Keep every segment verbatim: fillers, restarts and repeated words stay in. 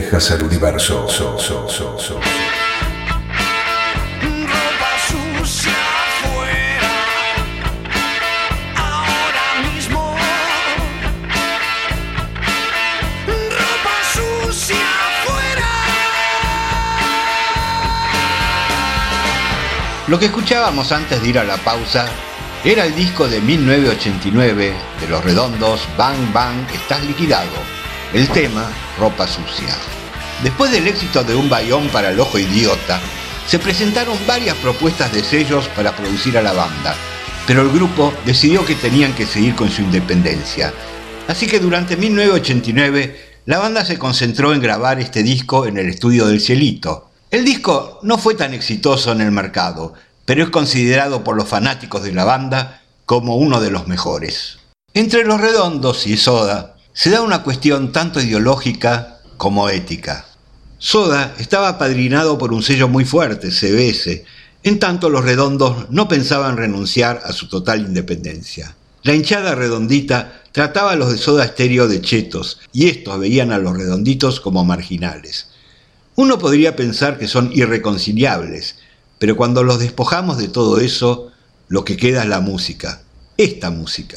dejas al universo. So, so, so, so. Lo que escuchábamos antes de ir a la pausa era el disco de mil novecientos ochenta y nueve de Los Redondos, Bang Bang, Estás Liquidado, el tema Ropa Sucia. Después del éxito de Un Bayón para el Ojo Idiota, se presentaron varias propuestas de sellos para producir a la banda, pero el grupo decidió que tenían que seguir con su independencia. Así que durante mil novecientos ochenta y nueve la banda se concentró en grabar este disco en el estudio del Cielito. El disco no fue tan exitoso en el mercado, pero es considerado por los fanáticos de la banda como uno de los mejores. Entre Los Redondos y Soda se da una cuestión tanto ideológica como ética. Soda estaba apadrinado por un sello muy fuerte, C B S, en tanto Los Redondos no pensaban renunciar a su total independencia. La hinchada redondita trataba a los de Soda Stereo de chetos y estos veían a los redonditos como marginales. Uno podría pensar que son irreconciliables, pero cuando los despojamos de todo eso, lo que queda es la música, esta música.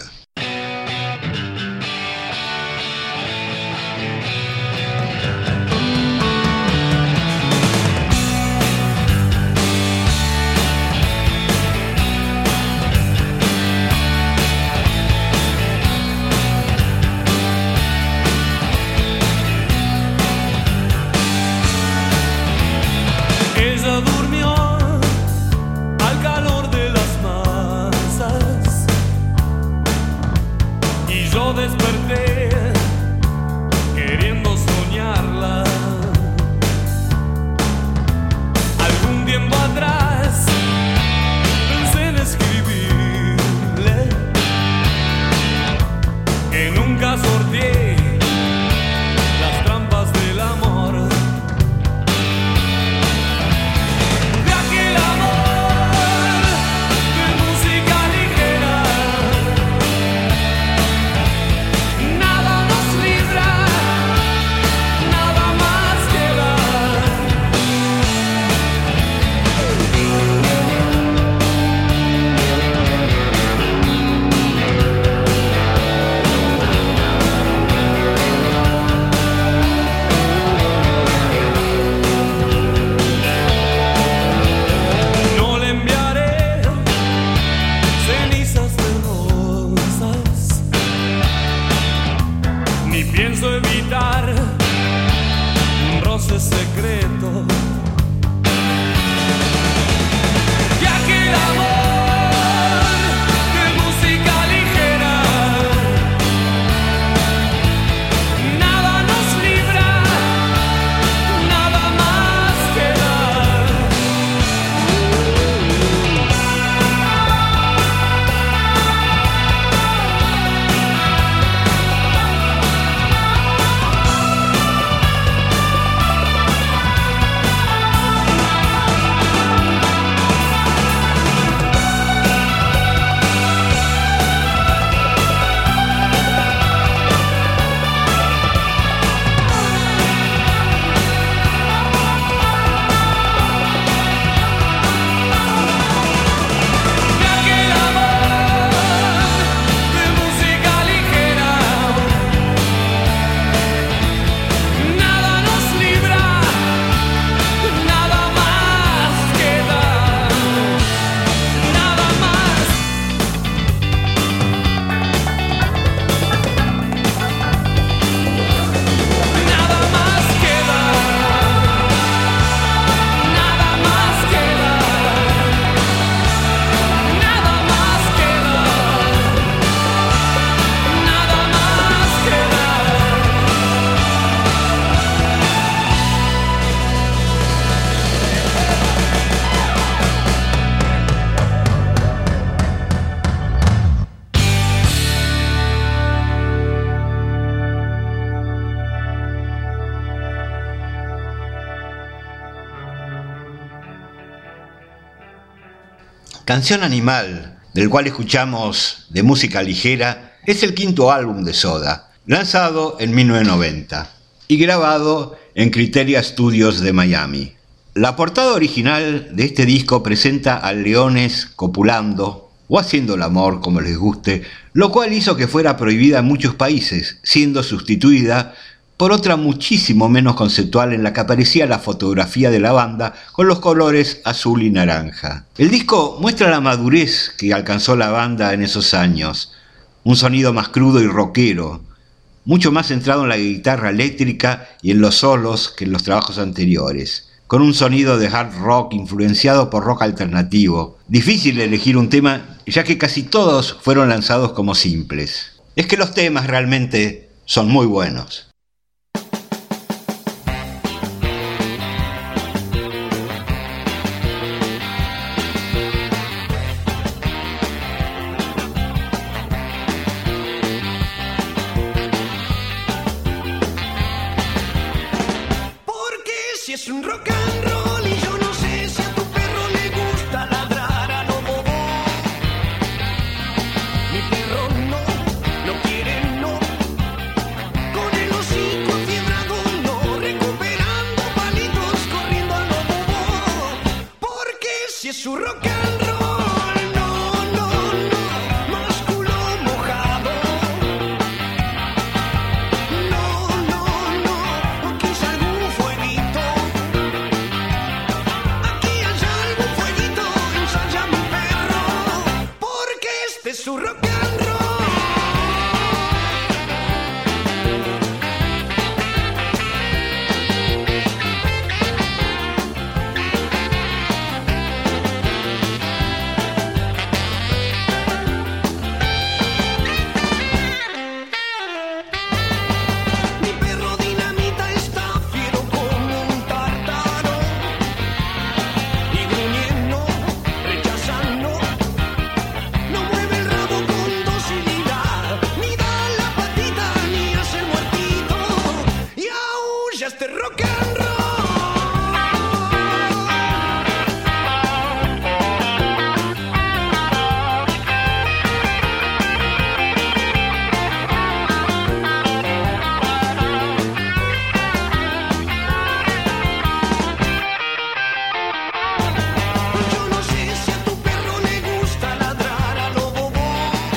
Canción Animal, del cual escuchamos de música ligera, es el quinto álbum de Soda, lanzado en mil novecientos noventa. y grabado en Criteria Studios de Miami. La portada original de este disco presenta a leones copulando o haciendo el amor, como les guste, lo cual hizo que fuera prohibida en muchos países, siendo sustituida por otra muchísimo menos conceptual en la que aparecía la fotografía de la banda con los colores azul y naranja. El disco muestra la madurez que alcanzó la banda en esos años, un sonido más crudo y rockero, mucho más centrado en la guitarra eléctrica y en los solos que en los trabajos anteriores, con un sonido de hard rock influenciado por rock alternativo. Difícil elegir un tema, ya que casi todos fueron lanzados como simples. Es que los temas realmente son muy buenos. Es un rock and roll y yo no sé si a tu perro le gusta ladrar a lo bobo. Mi perro no, no quiere no, con el hocico afiebrado no, recuperando palitos corriendo a lo bobo. Porque si es un rock and roll, no, no, no, más culo mojado. No, no, no, o quizá algún fueguito. Su rock and roll. Mi perro dinamita está fiero como un tártaro y gruñendo, rechazando. No mueve el rabo con docilidad, ni da la patita, ni hace el muertito, y aúlla este rock and roll. Yo no sé si a tu perro le gusta ladrar a lo bobo.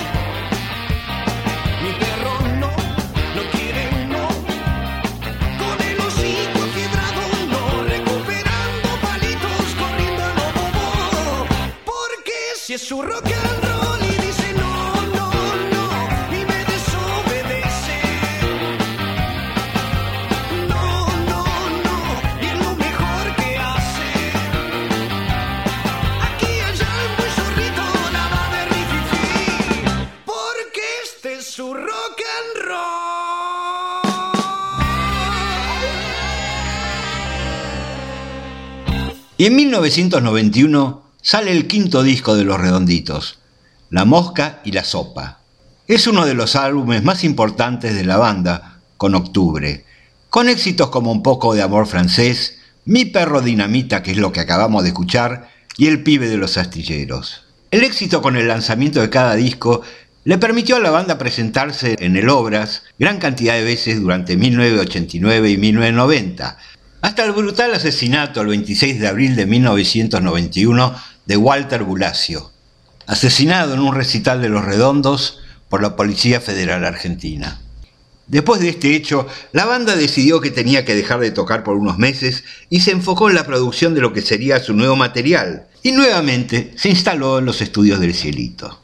Mi perro no, no quiere no, con el hocico afiebrado no, recuperando palitos corriendo a lo bobo. Porque si es su rock and roll y dice no, no, no, y me desobedece. No, no, no, y es lo mejor que hace. Aquí allá el buen zorrito la va de rififi, porque este es su rock and roll. Y en mil novecientos noventa y uno sale el quinto disco de Los Redonditos, La Mosca y la Sopa. Es uno de los álbumes más importantes de la banda, con Octubre, con éxitos como Un poco de amor francés, Mi perro dinamita, que es lo que acabamos de escuchar, y El pibe de los astilleros. El éxito con el lanzamiento de cada disco le permitió a la banda presentarse en el Obras gran cantidad de veces durante mil novecientos ochenta y nueve y mil novecientos noventa, hasta el brutal asesinato el veintiséis de abril de mil novecientos noventa y uno de Walter Bulacio, asesinado en un recital de Los Redondos por la Policía Federal Argentina. Después de este hecho, la banda decidió que tenía que dejar de tocar por unos meses y se enfocó en la producción de lo que sería su nuevo material, y nuevamente se instaló en los estudios del Cielito.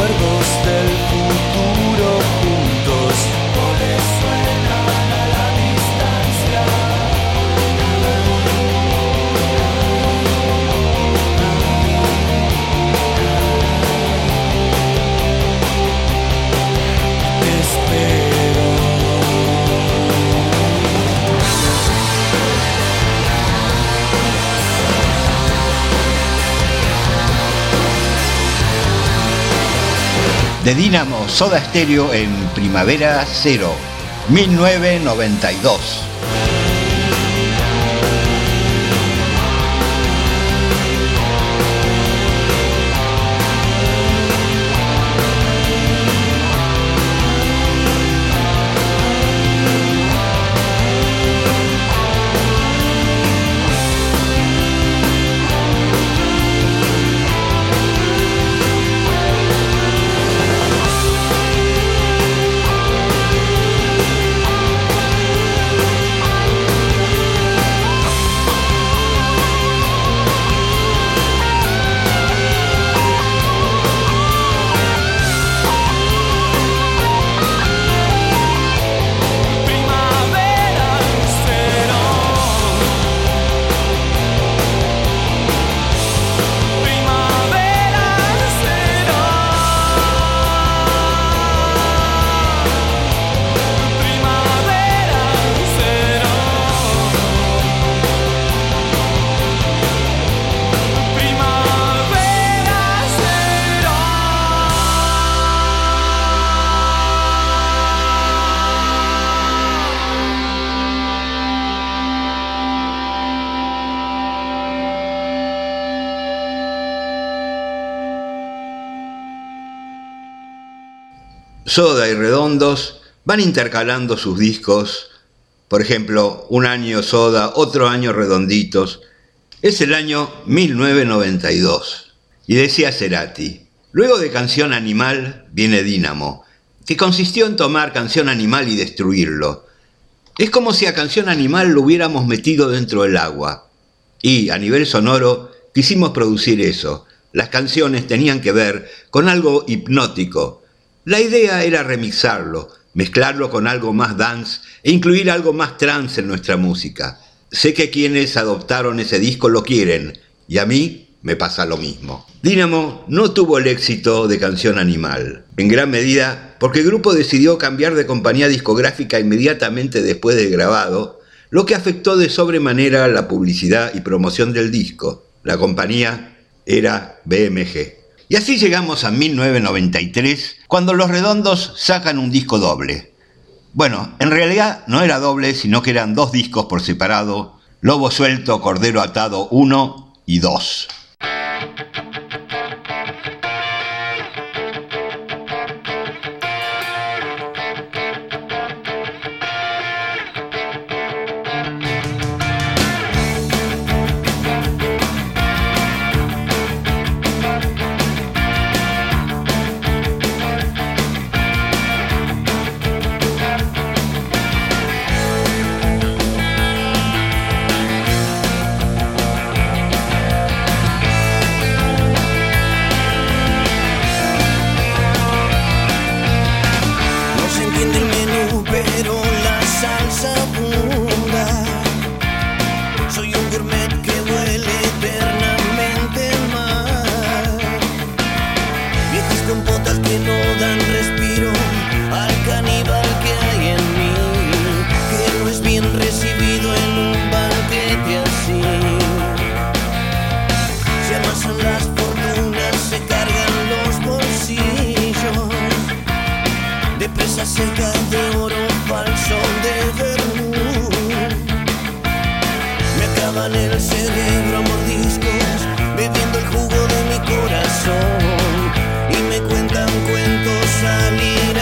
recuerdos del futuro juntos. Goles suenan a la distancia. Te espero. De Dínamo, Soda Stereo en Primavera Cero, mil novecientos noventa y dos. Soda y Redondos van intercalando sus discos, por ejemplo, un año Soda, otro año Redonditos. Es el año mil novecientos noventa y dos. Y decía Cerati, luego de Canción Animal viene Dínamo, que consistió en tomar Canción Animal y destruirlo. Es como si a Canción Animal lo hubiéramos metido dentro del agua. Y, a nivel sonoro, quisimos producir eso. Las canciones tenían que ver con algo hipnótico. La idea era remixarlo, mezclarlo con algo más dance e incluir algo más trance en nuestra música. Sé que quienes adoptaron ese disco lo quieren, y a mí me pasa lo mismo. Dínamo no tuvo el éxito de Canción Animal, en gran medida porque el grupo decidió cambiar de compañía discográfica inmediatamente después del grabado, lo que afectó de sobremanera la publicidad y promoción del disco. La compañía era B M G. Y así llegamos a mil novecientos noventa y tres, cuando Los Redondos sacan un disco doble. Bueno, en realidad no era doble, sino que eran dos discos por separado, Lobo Suelto, Cordero Atado uno y dos. Seca de oro falso de vermut. Me acaban el cerebro a mordiscos, bebiendo el jugo de mi corazón, y me cuentan cuentos al hilo.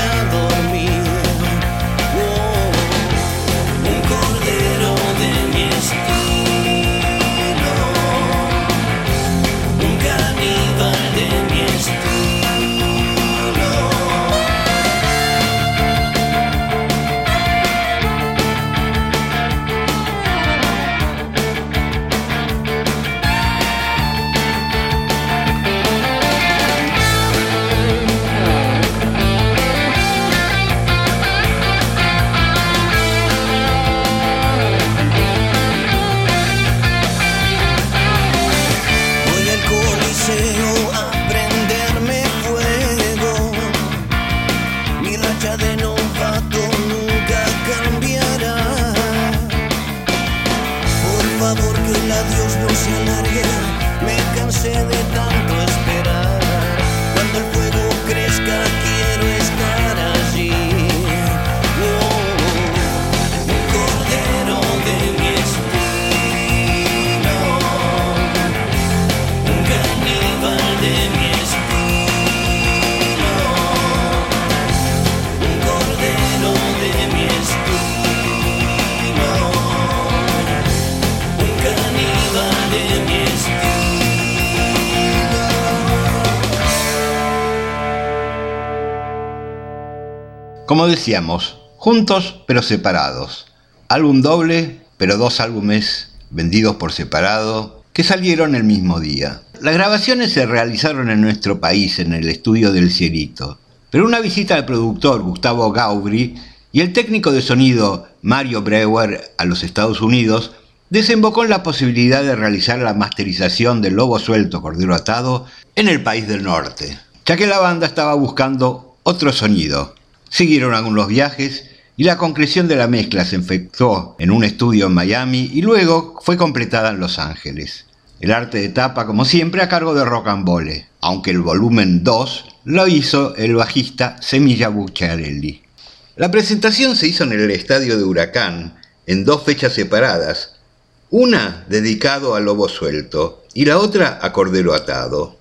Como decíamos, juntos pero separados. Álbum doble, pero dos álbumes vendidos por separado, que salieron el mismo día. Las grabaciones se realizaron en nuestro país, en el estudio del Cielito, pero una visita al productor Gustavo Gaubri y el técnico de sonido Mario Breuer a los Estados Unidos desembocó en la posibilidad de realizar la masterización de Lobo Suelto, Cordero Atado en el país del norte, ya que la banda estaba buscando otro sonido. Siguieron algunos viajes y la concreción de la mezcla se efectuó en un estudio en Miami y luego fue completada en Los Ángeles. El arte de tapa, como siempre, a cargo de Rocambole, aunque el volumen dos lo hizo el bajista Semilla Bucciarelli. La presentación se hizo en el estadio de Huracán, en dos fechas separadas, una dedicado a Lobo Suelto y la otra a Cordero Atado.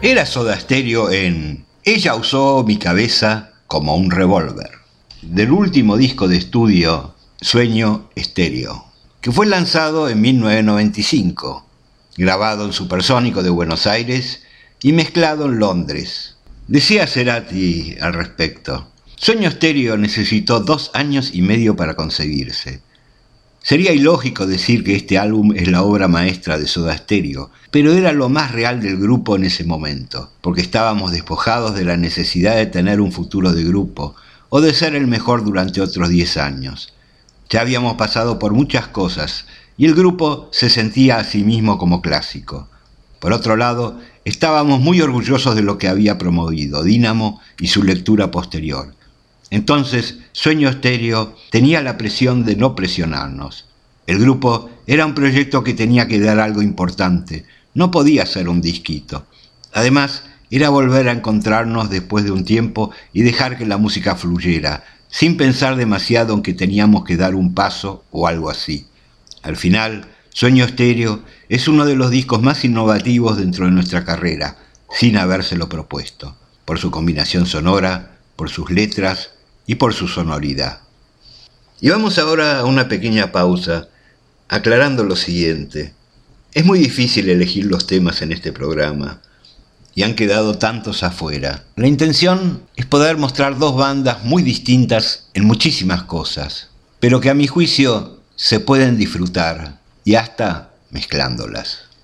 era Soda Stereo en Ella usó mi cabeza como un revólver, del último disco de estudio Sueño Stereo, que fue lanzado en mil novecientos noventa y cinco, grabado en Supersónico de Buenos Aires y mezclado en Londres. Decía Cerati al respecto: Sueño Stereo necesitó dos años y medio para conseguirse. Sería ilógico decir que este álbum es la obra maestra de Soda Stereo, pero era lo más real del grupo en ese momento, porque estábamos despojados de la necesidad de tener un futuro de grupo o de ser el mejor durante otros diez años. Ya habíamos pasado por muchas cosas y el grupo se sentía a sí mismo como clásico. Por otro lado, estábamos muy orgullosos de lo que había promovido Dínamo y su lectura posterior. Entonces, Sueño Stereo tenía la presión de no presionarnos. El grupo era un proyecto que tenía que dar algo importante, no podía ser un disquito. Además, era volver a encontrarnos después de un tiempo y dejar que la música fluyera, sin pensar demasiado en que teníamos que dar un paso o algo así. Al final, Sueño Stereo es uno de los discos más innovativos dentro de nuestra carrera, sin habérselo propuesto, por su combinación sonora, por sus letras y por su sonoridad. Y vamos ahora a una pequeña pausa, aclarando lo siguiente. Es muy difícil elegir los temas en este programa, y han quedado tantos afuera. La intención es poder mostrar dos bandas muy distintas en muchísimas cosas, pero que a mi juicio se pueden disfrutar, y hasta mezclándolas.